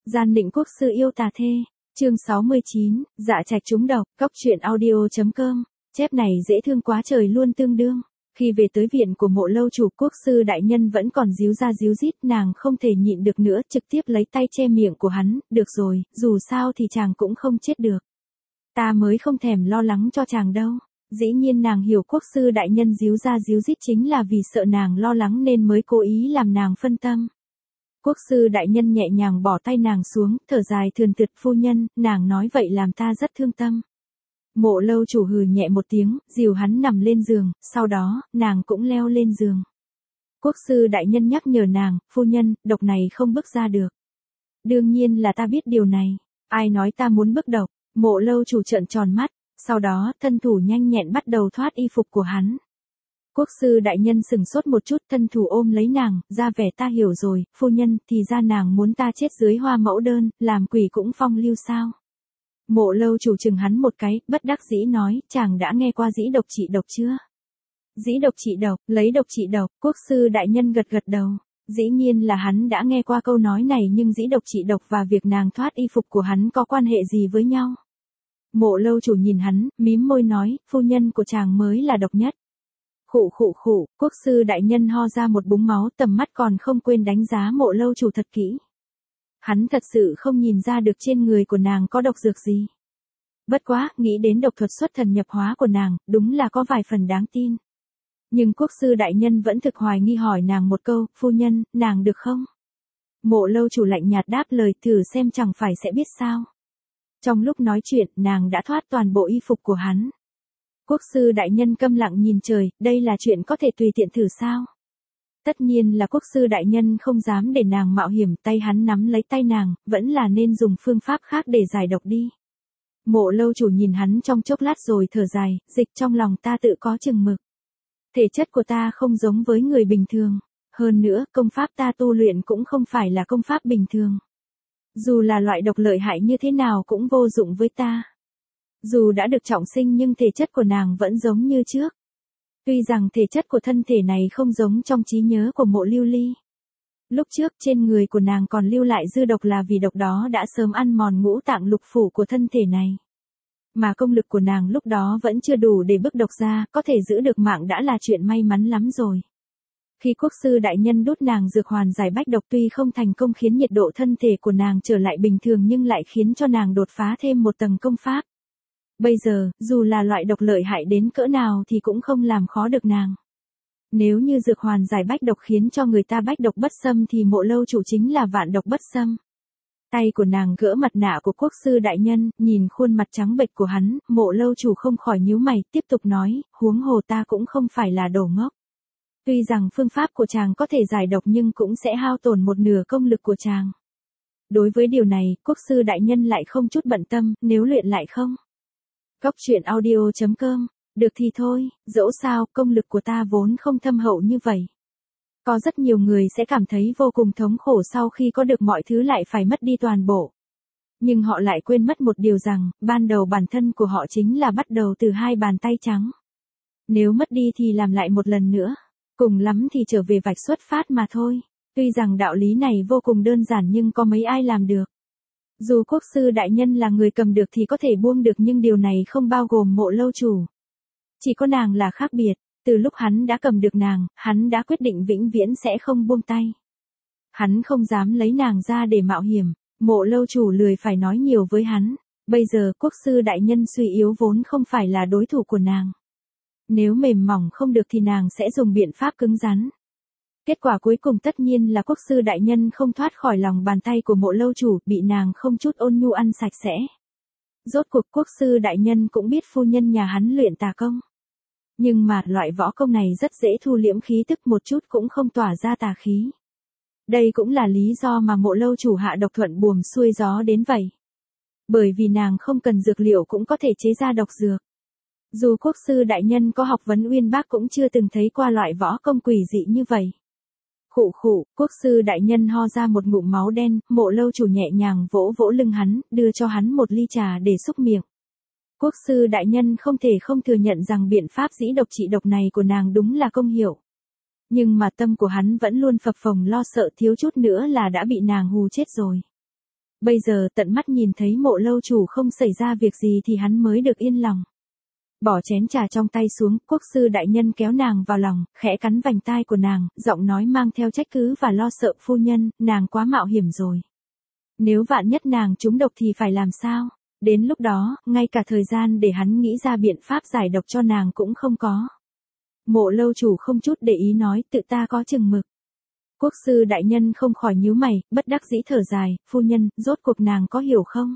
Gian định quốc sư yêu tà thê. Chương 69, dạ trạch trúng độc, Cóc truyện audio.com. Chép này dễ thương quá trời luôn tương đương. Khi về tới viện của Mộ lâu chủ, quốc sư đại nhân vẫn còn díu ra díu dít, nàng không thể nhịn được nữa, trực tiếp lấy tay che miệng của hắn. Được rồi, dù sao thì chàng cũng không chết được. Ta mới không thèm lo lắng cho chàng đâu. Dĩ nhiên nàng hiểu quốc sư đại nhân díu ra díu dít chính là vì sợ nàng lo lắng nên mới cố ý làm nàng phân tâm. Quốc sư đại nhân nhẹ nhàng bỏ tay nàng xuống, thở dài thườn thượt, phu nhân, nàng nói vậy làm ta rất thương tâm. Mộ lâu chủ hừ nhẹ một tiếng, dìu hắn nằm lên giường, sau đó, nàng cũng leo lên giường. Quốc sư đại nhân nhắc nhở nàng, phu nhân, độc này không bức ra được. Đương nhiên là ta biết điều này, ai nói ta muốn bức độc. Mộ lâu chủ trợn tròn mắt, sau đó, thân thủ nhanh nhẹn bắt đầu thoát y phục của hắn. Quốc sư đại nhân sừng sốt một chút, thân thủ ôm lấy nàng, ra vẻ ta hiểu rồi, phu nhân, thì ra nàng muốn ta chết dưới hoa mẫu đơn, làm quỷ cũng phong lưu sao. Mộ lâu chủ chừng hắn một cái, bất đắc dĩ nói, chàng đã nghe qua dĩ độc trị độc chưa? Dĩ độc trị độc, lấy độc trị độc, quốc sư đại nhân gật gật đầu. Dĩ nhiên là hắn đã nghe qua câu nói này, nhưng dĩ độc trị độc và việc nàng thoát y phục của hắn có quan hệ gì với nhau? Mộ lâu chủ nhìn hắn, mím môi nói, phu nhân của chàng mới là độc nhất. Khụ khụ khụ, quốc sư đại nhân ho ra một búng máu, tầm mắt còn không quên đánh giá mộ lâu chủ thật kỹ. Hắn thật sự không nhìn ra được trên người của nàng có độc dược gì. Bất quá, nghĩ đến độc thuật xuất thần nhập hóa của nàng, đúng là có vài phần đáng tin. Nhưng quốc sư đại nhân vẫn thực hoài nghi hỏi nàng một câu, phu nhân, nàng được không? Mộ lâu chủ lạnh nhạt đáp lời, thử xem chẳng phải sẽ biết sao. Trong lúc nói chuyện, nàng đã thoát toàn bộ y phục của hắn. Quốc sư đại nhân câm lặng nhìn trời, đây là chuyện có thể tùy tiện thử sao? Tất nhiên là quốc sư đại nhân không dám để nàng mạo hiểm, tay hắn nắm lấy tay nàng, vẫn là nên dùng phương pháp khác để giải độc đi. Mộ lâu chủ nhìn hắn trong chốc lát rồi thở dài, dịch trong lòng ta tự có chừng mực. Thể chất của ta không giống với người bình thường. Hơn nữa, công pháp ta tu luyện cũng không phải là công pháp bình thường. Dù là loại độc lợi hại như thế nào cũng vô dụng với ta. Dù đã được trọng sinh nhưng thể chất của nàng vẫn giống như trước. Tuy rằng thể chất của thân thể này không giống trong trí nhớ của Mộ Lưu Ly. Lúc trước trên người của nàng còn lưu lại dư độc là vì độc đó đã sớm ăn mòn ngũ tạng lục phủ của thân thể này. Mà công lực của nàng lúc đó vẫn chưa đủ để bức độc ra, có thể giữ được mạng đã là chuyện may mắn lắm rồi. Khi quốc sư đại nhân đút nàng dược hoàn giải bách độc tuy không thành công khiến nhiệt độ thân thể của nàng trở lại bình thường nhưng lại khiến cho nàng đột phá thêm một tầng công pháp. Bây giờ, dù là loại độc lợi hại đến cỡ nào thì cũng không làm khó được nàng. Nếu như dược hoàn giải bách độc khiến cho người ta bách độc bất xâm thì mộ lâu chủ chính là vạn độc bất xâm. Tay của nàng gỡ mặt nạ của quốc sư đại nhân, nhìn khuôn mặt trắng bệch của hắn, mộ lâu chủ không khỏi nhíu mày, tiếp tục nói, huống hồ ta cũng không phải là đồ ngốc. Tuy rằng phương pháp của chàng có thể giải độc nhưng cũng sẽ hao tổn một nửa công lực của chàng. Đối với điều này, quốc sư đại nhân lại không chút bận tâm, nếu luyện lại không. Cóc truyện audio.com, được thì thôi, dẫu sao, công lực của ta vốn không thâm hậu như vậy. Có rất nhiều người sẽ cảm thấy vô cùng thống khổ sau khi có được mọi thứ lại phải mất đi toàn bộ. Nhưng họ lại quên mất một điều rằng, ban đầu bản thân của họ chính là bắt đầu từ hai bàn tay trắng. Nếu mất đi thì làm lại một lần nữa. Cùng lắm thì trở về vạch xuất phát mà thôi. Tuy rằng đạo lý này vô cùng đơn giản nhưng có mấy ai làm được. Dù quốc sư đại nhân là người cầm được thì có thể buông được nhưng điều này không bao gồm mộ lâu chủ. Chỉ có nàng là khác biệt. Từ lúc hắn đã cầm được nàng, hắn đã quyết định vĩnh viễn sẽ không buông tay. Hắn không dám lấy nàng ra để mạo hiểm. Mộ lâu chủ lười phải nói nhiều với hắn. Bây giờ quốc sư đại nhân suy yếu vốn không phải là đối thủ của nàng. Nếu mềm mỏng không được thì nàng sẽ dùng biện pháp cứng rắn. Kết quả cuối cùng tất nhiên là quốc sư đại nhân không thoát khỏi lòng bàn tay của mộ lâu chủ, bị nàng không chút ôn nhu ăn sạch sẽ. Rốt cuộc quốc sư đại nhân cũng biết phu nhân nhà hắn luyện tà công. Nhưng mà loại võ công này rất dễ thu liễm khí tức, một chút cũng không tỏa ra tà khí. Đây cũng là lý do mà mộ lâu chủ hạ độc thuận buồm xuôi gió đến vậy. Bởi vì nàng không cần dược liệu cũng có thể chế ra độc dược. Dù quốc sư đại nhân có học vấn uyên bác cũng chưa từng thấy qua loại võ công quỷ dị như vậy. Khụ khụ, quốc sư đại nhân ho ra một ngụm máu đen, mộ lâu chủ nhẹ nhàng vỗ vỗ lưng hắn, đưa cho hắn một ly trà để xúc miệng. Quốc sư đại nhân không thể không thừa nhận rằng biện pháp dĩ độc trị độc này của nàng đúng là công hiệu. Nhưng mà tâm của hắn vẫn luôn phập phồng lo sợ thiếu chút nữa là đã bị nàng hù chết rồi. Bây giờ tận mắt nhìn thấy Mộ lâu chủ không xảy ra việc gì thì hắn mới được yên lòng. Bỏ chén trà trong tay xuống, quốc sư đại nhân kéo nàng vào lòng, khẽ cắn vành tai của nàng, giọng nói mang theo trách cứ và lo sợ. Phu nhân, nàng quá mạo hiểm rồi. Nếu vạn nhất nàng trúng độc thì phải làm sao? Đến lúc đó, ngay cả thời gian để hắn nghĩ ra biện pháp giải độc cho nàng cũng không có. Mộ lâu chủ không chút để ý nói, tự ta có chừng mực. Quốc sư đại nhân không khỏi nhíu mày, bất đắc dĩ thở dài, phu nhân, rốt cuộc nàng có hiểu không?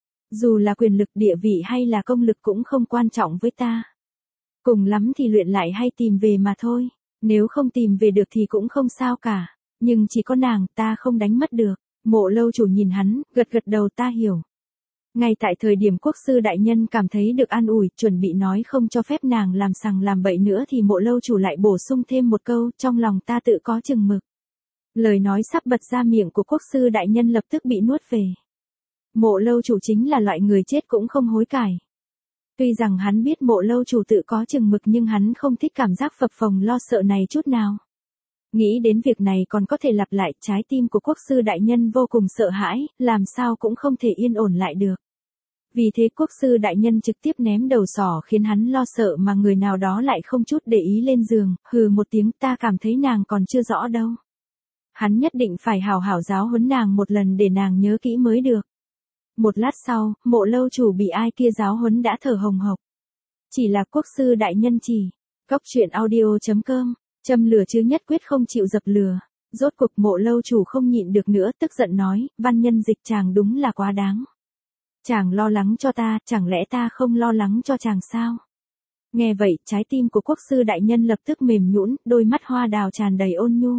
Dù là quyền lực, địa vị hay là công lực cũng không quan trọng với ta. Cùng lắm thì luyện lại hay tìm về mà thôi. Nếu không tìm về được thì cũng không sao cả. Nhưng chỉ có nàng ta không đánh mất được. Mộ lâu chủ nhìn hắn, gật gật đầu, ta hiểu. Ngay tại thời điểm quốc sư đại nhân cảm thấy được an ủi, chuẩn bị nói không cho phép nàng làm sằng làm bậy nữa thì mộ lâu chủ lại bổ sung thêm một câu, trong lòng ta tự có chừng mực. Lời nói sắp bật ra miệng của quốc sư đại nhân lập tức bị nuốt về. Mộ lâu chủ chính là loại người chết cũng không hối cải. Tuy rằng hắn biết mộ lâu chủ tự có chừng mực nhưng hắn không thích cảm giác phập phồng lo sợ này chút nào. Nghĩ đến việc này còn có thể lặp lại, trái tim của quốc sư đại nhân vô cùng sợ hãi, làm sao cũng không thể yên ổn lại được. Vì thế quốc sư đại nhân trực tiếp ném đầu sỏ khiến hắn lo sợ mà người nào đó lại không chút để ý lên giường, hừ một tiếng, ta cảm thấy nàng còn chưa rõ đâu. Hắn nhất định phải hào hảo giáo huấn nàng một lần để nàng nhớ kỹ mới được. Một lát sau, mộ lâu chủ bị ai kia giáo huấn đã thở hồng hộc. Chỉ là quốc sư đại nhân chỉ. Cóc truyện audio.com, châm lửa chứ nhất quyết không chịu dập lửa. Rốt cuộc mộ lâu chủ không nhịn được nữa, tức giận nói, văn nhân dịch chàng đúng là quá đáng. Chàng lo lắng cho ta, chẳng lẽ ta không lo lắng cho chàng sao? Nghe vậy, trái tim của quốc sư đại nhân lập tức mềm nhũn, đôi mắt hoa đào tràn đầy ôn nhu.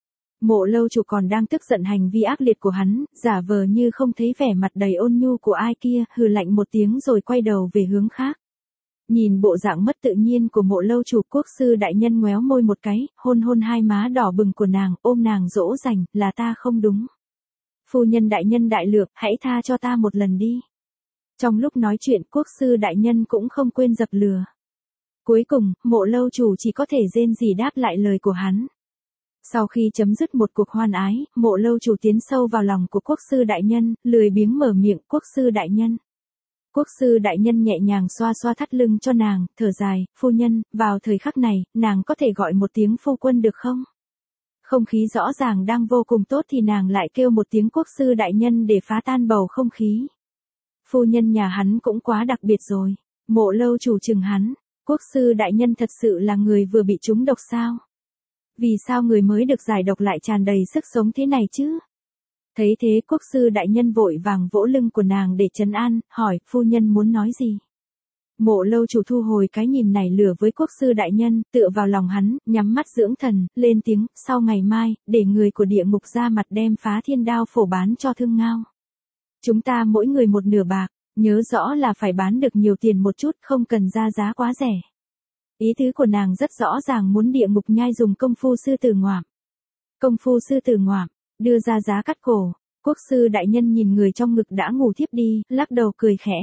Mộ lâu chủ còn đang tức giận hành vi ác liệt của hắn, giả vờ như không thấy vẻ mặt đầy ôn nhu của ai kia, hừ lạnh một tiếng rồi quay đầu về hướng khác. Nhìn bộ dạng mất tự nhiên của mộ lâu chủ, quốc sư đại nhân ngoéo môi một cái, hôn hôn hai má đỏ bừng của nàng, ôm nàng dỗ dành, là ta không đúng. Phu nhân đại nhân đại lược, hãy tha cho ta một lần đi. Trong lúc nói chuyện, quốc sư đại nhân cũng không quên dập lửa. Cuối cùng, mộ lâu chủ chỉ có thể rên rỉ đáp lại lời của hắn. Sau khi chấm dứt một cuộc hoan ái, mộ lâu chủ tiến sâu vào lòng của quốc sư đại nhân, lười biếng mở miệng, quốc sư đại nhân. Quốc sư đại nhân nhẹ nhàng xoa xoa thắt lưng cho nàng, thở dài, phu nhân, vào thời khắc này, nàng có thể gọi một tiếng phu quân được không? Không khí rõ ràng đang vô cùng tốt thì nàng lại kêu một tiếng quốc sư đại nhân để phá tan bầu không khí. Phu nhân nhà hắn cũng quá đặc biệt rồi. Mộ lâu chủ chừng hắn, quốc sư đại nhân thật sự là người vừa bị trúng độc sao? Vì sao người mới được giải độc lại tràn đầy sức sống thế này chứ? Thấy thế quốc sư đại nhân vội vàng vỗ lưng của nàng để trấn an, hỏi, phu nhân muốn nói gì? Mộ lâu chủ thu hồi cái nhìn nảy lửa với quốc sư đại nhân, tựa vào lòng hắn, nhắm mắt dưỡng thần, lên tiếng, sau ngày mai, để người của địa ngục ra mặt đem phá thiên đao phổ bán cho Thương Ngao. Chúng ta mỗi người một nửa bạc, nhớ rõ là phải bán được nhiều tiền một chút, không cần ra giá quá rẻ. Ý tứ của nàng rất rõ ràng, muốn địa ngục nhai dùng công phu sư tử ngoạm. Công phu sư tử ngoạm, đưa ra giá cắt cổ. Quốc sư đại nhân nhìn người trong ngực đã ngủ thiếp đi, lắc đầu cười khẽ.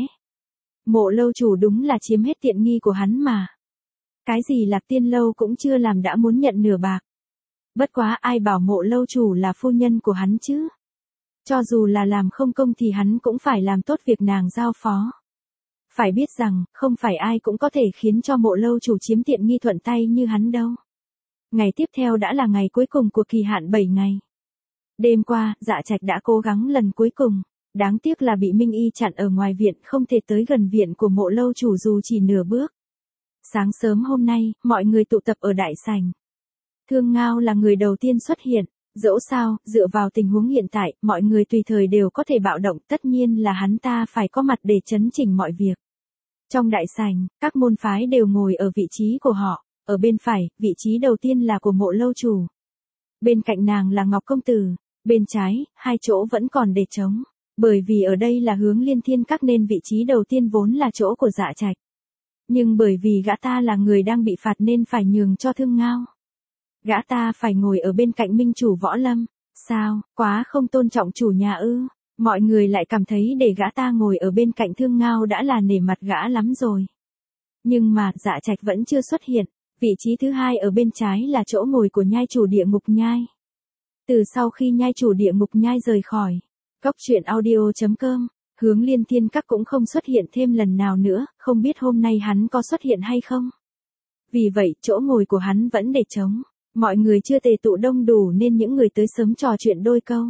Mộ lâu chủ đúng là chiếm hết tiện nghi của hắn mà. Cái gì Lạc Tiên lâu cũng chưa làm đã muốn nhận nửa bạc. Bất quá ai bảo mộ lâu chủ là phu nhân của hắn chứ. Cho dù là làm không công thì hắn cũng phải làm tốt việc nàng giao phó. Phải biết rằng, không phải ai cũng có thể khiến cho mộ lâu chủ chiếm tiện nghi thuận tay như hắn đâu. Ngày tiếp theo đã là ngày cuối cùng của kỳ hạn 7 ngày. Đêm qua, Dạ Trạch đã cố gắng lần cuối cùng. Đáng tiếc là bị Minh Y chặn ở ngoài viện, không thể tới gần viện của mộ lâu chủ dù chỉ nửa bước. Sáng sớm hôm nay, mọi người tụ tập ở đại sảnh. Thương Ngao là người đầu tiên xuất hiện. Dẫu sao, dựa vào tình huống hiện tại, mọi người tùy thời đều có thể bạo động, tất nhiên là hắn ta phải có mặt để chấn chỉnh mọi việc. Trong đại sảnh, các môn phái đều ngồi ở vị trí của họ. Ở bên phải, vị trí đầu tiên là của mộ lâu chủ. Bên cạnh nàng là Ngọc Công Tử. Bên trái, hai chỗ vẫn còn để trống. Bởi vì ở đây là hướng Liên Thiên Các nên vị trí đầu tiên vốn là chỗ của Dạ Trạch. Nhưng bởi vì gã ta là người đang bị phạt nên phải nhường cho Thương Ngao. Gã ta phải ngồi ở bên cạnh minh chủ Võ Lâm. Sao, quá không tôn trọng chủ nhà ư? Mọi người lại cảm thấy để gã ta ngồi ở bên cạnh Thương Ngao đã là nể mặt gã lắm rồi. Nhưng mà Dạ Trạch vẫn chưa xuất hiện. Vị trí thứ hai ở bên trái là chỗ ngồi của nhai chủ địa ngục nhai. Từ sau khi nhai chủ địa ngục nhai rời khỏi, Cóc truyện audio.com, Hướng Liên Thiên Các cũng không xuất hiện thêm lần nào nữa, không biết hôm nay hắn có xuất hiện hay không. Vì vậy, chỗ ngồi của hắn vẫn để trống, mọi người chưa tề tụ đông đủ nên những người tới sớm trò chuyện đôi câu.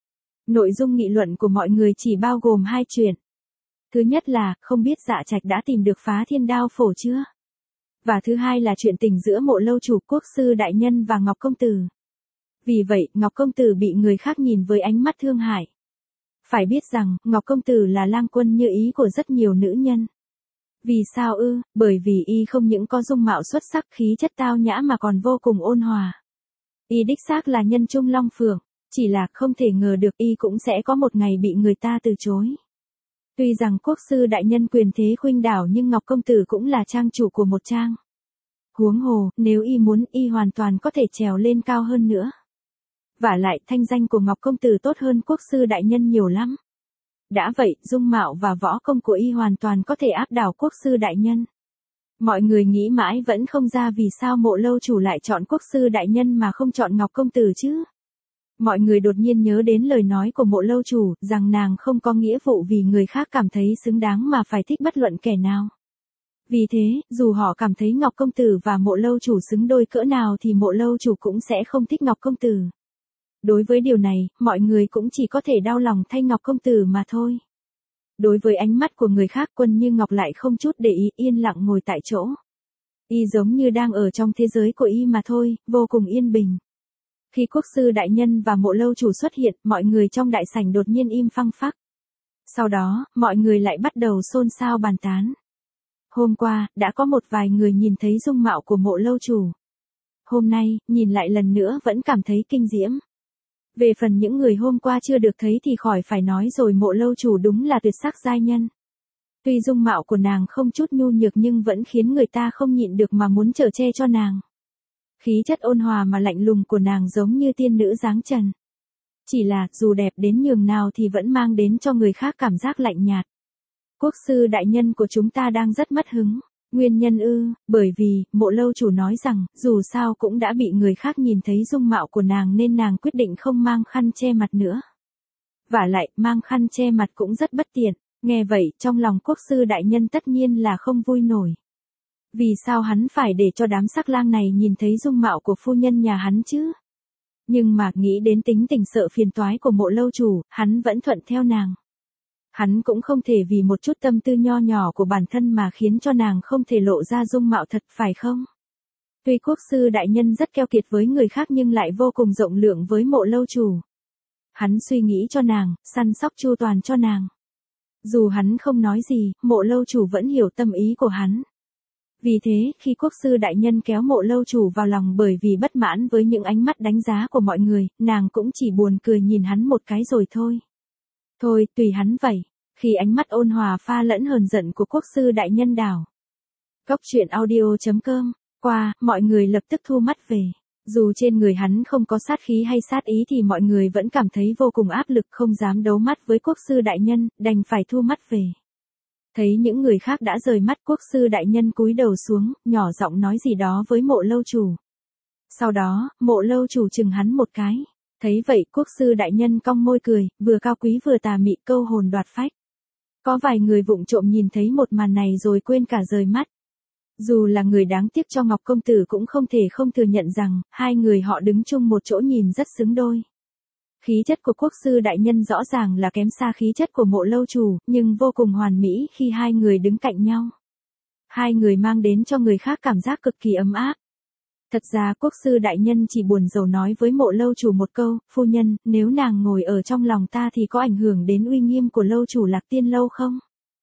Nội dung nghị luận của mọi người chỉ bao gồm hai chuyện. Thứ nhất là, không biết Dạ Trạch đã tìm được Phá Thiên Đao Phổ chưa? Và thứ hai là chuyện tình giữa Mộ lâu chủ Quốc sư đại nhân và Ngọc công tử. Vì vậy, Ngọc công tử bị người khác nhìn với ánh mắt thương hại. Phải biết rằng, Ngọc công tử là lang quân như ý của rất nhiều nữ nhân. Vì sao ư? Bởi vì y không những có dung mạo xuất sắc, khí chất tao nhã mà còn vô cùng ôn hòa. Y đích xác là nhân trung long phượng, chỉ là không thể ngờ được y cũng sẽ có một ngày bị người ta từ chối. Tuy rằng Quốc sư đại nhân quyền thế khuynh đảo nhưng Ngọc công tử cũng là trang chủ của một trang. Huống hồ, nếu y muốn, y hoàn toàn có thể trèo lên cao hơn nữa. Vả lại, thanh danh của Ngọc công tử tốt hơn Quốc sư đại nhân nhiều lắm. Đã vậy, dung mạo và võ công của y hoàn toàn có thể áp đảo Quốc sư đại nhân. Mọi người nghĩ mãi vẫn không ra vì sao Mộ lâu chủ lại chọn Quốc sư đại nhân mà không chọn Ngọc công tử chứ. Mọi người đột nhiên nhớ đến lời nói của Mộ lâu chủ, rằng nàng không có nghĩa vụ vì người khác cảm thấy xứng đáng mà phải thích bất luận kẻ nào. Vì thế, dù họ cảm thấy Ngọc công tử và Mộ lâu chủ xứng đôi cỡ nào thì Mộ lâu chủ cũng sẽ không thích Ngọc công tử. Đối với điều này, mọi người cũng chỉ có thể đau lòng thay Ngọc công tử mà thôi. Đối với ánh mắt của người khác, Quân Như Ngọc lại không chút để ý, yên lặng ngồi tại chỗ. Y giống như đang ở trong thế giới của y mà thôi, vô cùng yên bình. Khi Quốc sư đại nhân và Mộ lâu chủ xuất hiện, mọi người trong đại sảnh đột nhiên im phăng phắc. Sau đó, mọi người lại bắt đầu xôn xao bàn tán. Hôm qua, đã có một vài người nhìn thấy dung mạo của Mộ lâu chủ. Hôm nay, nhìn lại lần nữa vẫn cảm thấy kinh diễm. Về phần những người hôm qua chưa được thấy thì khỏi phải nói rồi, Mộ lâu chủ đúng là tuyệt sắc giai nhân. Tuy dung mạo của nàng không chút nhu nhược nhưng vẫn khiến người ta không nhịn được mà muốn chở che cho nàng. Khí chất ôn hòa mà lạnh lùng của nàng giống như tiên nữ dáng trần. Chỉ là, dù đẹp đến nhường nào thì vẫn mang đến cho người khác cảm giác lạnh nhạt. Quốc sư đại nhân của chúng ta đang rất mất hứng. Nguyên nhân ư? Bởi vì, Mộ lâu chủ nói rằng, dù sao cũng đã bị người khác nhìn thấy dung mạo của nàng nên nàng quyết định không mang khăn che mặt nữa. Vả lại, mang khăn che mặt cũng rất bất tiện. Nghe vậy, trong lòng Quốc sư đại nhân tất nhiên là không vui nổi. Vì sao hắn phải để cho đám sắc lang này nhìn thấy dung mạo của phu nhân nhà hắn chứ? Nhưng mà nghĩ đến tính tình sợ phiền toái của Mộ lâu chủ, hắn vẫn thuận theo nàng. Hắn cũng không thể vì một chút tâm tư nho nhỏ của bản thân mà khiến cho nàng không thể lộ ra dung mạo thật, phải không? Tuy Quốc sư đại nhân rất keo kiệt với người khác nhưng lại vô cùng rộng lượng với Mộ lâu chủ. Hắn suy nghĩ cho nàng, săn sóc chu toàn cho nàng. Dù hắn không nói gì, Mộ lâu chủ vẫn hiểu tâm ý của hắn. Vì thế, khi Quốc sư đại nhân kéo Mộ lâu chủ vào lòng bởi vì bất mãn với những ánh mắt đánh giá của mọi người, nàng cũng chỉ buồn cười nhìn hắn một cái rồi thôi. Thôi, tùy hắn vậy. Khi ánh mắt ôn hòa pha lẫn hờn giận của Quốc sư đại nhân đảo. Cóc truyện audio.com, qua, mọi người lập tức thu mắt về. Dù trên người hắn không có sát khí hay sát ý thì mọi người vẫn cảm thấy vô cùng áp lực, không dám đấu mắt với Quốc sư đại nhân, đành phải thu mắt về. Thấy những người khác đã rời mắt, Quốc sư đại nhân cúi đầu xuống, nhỏ giọng nói gì đó với Mộ lâu chủ. Sau đó, Mộ lâu chủ chừng hắn một cái. Thấy vậy, Quốc sư đại nhân cong môi cười, vừa cao quý vừa tà mị, câu hồn đoạt phách. Có vài người vụng trộm nhìn thấy một màn này rồi quên cả rời mắt. Dù là người đáng tiếc cho Ngọc công tử cũng không thể không thừa nhận rằng, hai người họ đứng chung một chỗ nhìn rất xứng đôi. Khí chất của Quốc sư đại nhân rõ ràng là kém xa khí chất của Mộ lâu chủ, nhưng vô cùng hoàn mỹ khi hai người đứng cạnh nhau. Hai người mang đến cho người khác cảm giác cực kỳ ấm áp. Thật ra Quốc sư đại nhân chỉ buồn rầu nói với Mộ lâu chủ một câu, phu nhân, nếu nàng ngồi ở trong lòng ta thì có ảnh hưởng đến uy nghiêm của lâu chủ Lạc Tiên lâu không?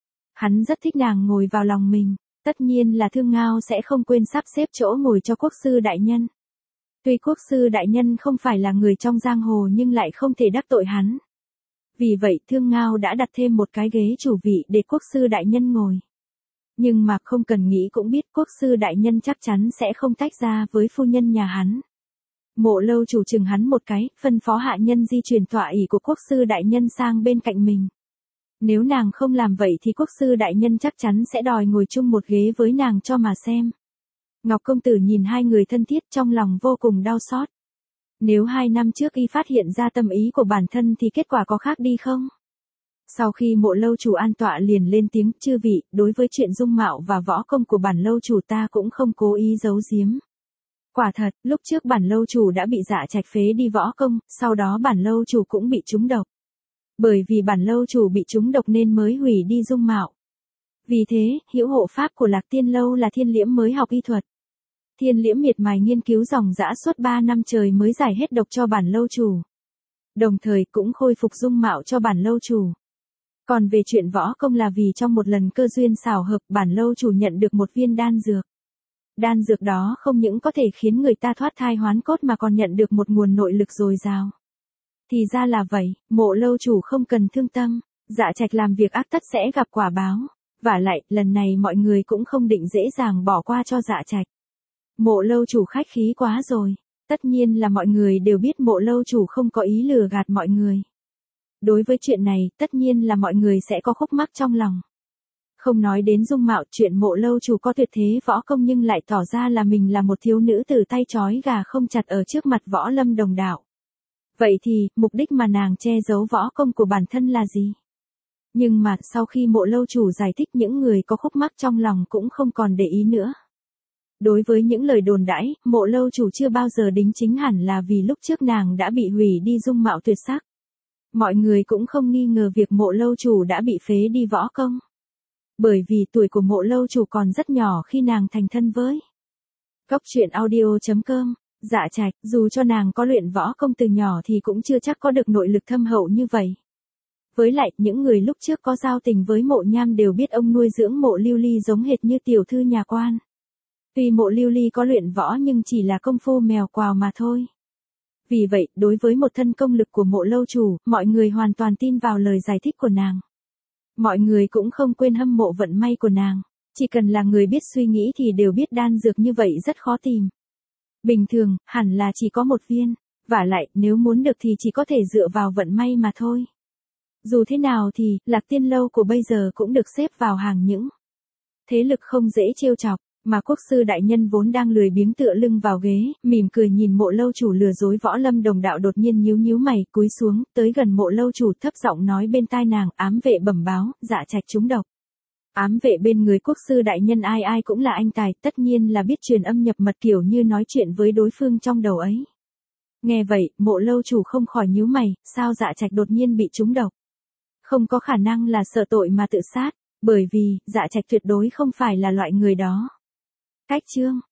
Hắn rất thích nàng ngồi vào lòng mình, tất nhiên là Thương Ngao sẽ không quên sắp xếp chỗ ngồi cho Quốc sư đại nhân. Tuy Quốc sư đại nhân không phải là người trong giang hồ nhưng lại không thể đắc tội hắn. Vì vậy Thương Ngao đã đặt thêm một cái ghế chủ vị để Quốc sư đại nhân ngồi. Nhưng mà không cần nghĩ cũng biết Quốc sư đại nhân chắc chắn sẽ không tách ra với phu nhân nhà hắn. Mộ lâu chủ chừng hắn một cái, phân phó hạ nhân di chuyển tọa ỷ của Quốc sư đại nhân sang bên cạnh mình. Nếu nàng không làm vậy thì Quốc sư đại nhân chắc chắn sẽ đòi ngồi chung một ghế với nàng cho mà xem. Ngọc công tử nhìn hai người thân thiết trong lòng vô cùng đau xót. Nếu 2 năm trước y phát hiện ra tâm ý của bản thân thì kết quả có khác đi không? Sau khi Mộ lâu chủ an tọa liền lên tiếng, chư vị, đối với chuyện dung mạo và võ công của bản lâu chủ ta cũng không cố ý giấu giếm. Quả thật, lúc trước bản lâu chủ đã bị Dạ Trạch phế đi võ công, sau đó bản lâu chủ cũng bị trúng độc. Bởi vì bản lâu chủ bị trúng độc nên mới hủy đi dung mạo. Vì thế, hữu hộ pháp của Lạc Tiên lâu là Thiên Liễm mới học y thuật. Thiên Liễm miệt mài nghiên cứu dòng dã suốt 3 năm trời mới giải hết độc cho bản lâu chủ. Đồng thời cũng khôi phục dung mạo cho bản lâu chủ. Còn về chuyện võ công là vì trong một lần cơ duyên xảo hợp bản lâu chủ nhận được một viên đan dược. Đan dược đó không những có thể khiến người ta thoát thai hoán cốt mà còn nhận được một nguồn nội lực dồi dào. Thì ra là vậy, Mộ lâu chủ không cần thương tâm, Dạ Trạch làm việc ác tất sẽ gặp quả báo. Vả lại, lần này mọi người cũng không định dễ dàng bỏ qua cho Dạ Trạch. Mộ lâu chủ khách khí quá rồi. Tất nhiên là mọi người đều biết Mộ lâu chủ không có ý lừa gạt mọi người. Đối với chuyện này, tất nhiên là mọi người sẽ có khúc mắc trong lòng. Không nói đến dung mạo, chuyện Mộ lâu chủ có tuyệt thế võ công nhưng lại tỏ ra là mình là một thiếu nữ từ tay trói gà không chặt ở trước mặt võ lâm đồng đạo. Vậy thì, mục đích mà nàng che giấu võ công của bản thân là gì? Nhưng mà, sau khi Mộ lâu chủ giải thích, những người có khúc mắc trong lòng cũng không còn để ý nữa. Đối với những lời đồn đãi, Mộ lâu chủ chưa bao giờ đính chính hẳn là vì lúc trước nàng đã bị hủy đi dung mạo tuyệt sắc. Mọi người cũng không nghi ngờ việc Mộ lâu chủ đã bị phế đi võ công. Bởi vì tuổi của Mộ lâu chủ còn rất nhỏ khi nàng thành thân với Cốc truyện audio.com. Dạ Trạch, dù cho nàng có luyện võ công từ nhỏ thì cũng chưa chắc có được nội lực thâm hậu như vậy. Với lại, những người lúc trước có giao tình với Mộ Nham đều biết ông nuôi dưỡng Mộ Lưu Ly giống hệt như tiểu thư nhà quan. Tuy Mộ Lưu Ly có luyện võ nhưng chỉ là công phu mèo quào mà thôi. Vì vậy, đối với một thân công lực của Mộ lâu chủ, mọi người hoàn toàn tin vào lời giải thích của nàng. Mọi người cũng không quên hâm mộ vận may của nàng. Chỉ cần là người biết suy nghĩ thì đều biết đan dược như vậy rất khó tìm. Bình thường, hẳn là chỉ có một viên. Vả lại, nếu muốn được thì chỉ có thể dựa vào vận may mà thôi. Dù thế nào thì, Lạc Tiên lâu của bây giờ cũng được xếp vào hàng những thế lực không dễ trêu chọc. Mà quốc sư đại nhân vốn đang lười biếng tựa lưng vào ghế, mỉm cười nhìn Mộ lâu chủ lừa dối võ lâm đồng đạo đột nhiên nhíu nhíu mày, cúi xuống, tới gần Mộ lâu chủ thấp giọng nói bên tai nàng, ám vệ bẩm báo, Dạ Trạch trúng độc. Ám vệ bên người quốc sư đại nhân ai ai cũng là anh tài, tất nhiên là biết truyền âm nhập mật kiểu như nói chuyện với đối phương trong đầu ấy. Nghe vậy, Mộ lâu chủ không khỏi nhíu mày, sao Dạ Trạch đột nhiên bị trúng độc? Không có khả năng là sợ tội mà tự sát, bởi vì, Dạ Trạch tuyệt đối không phải là loại người đó. Cách chương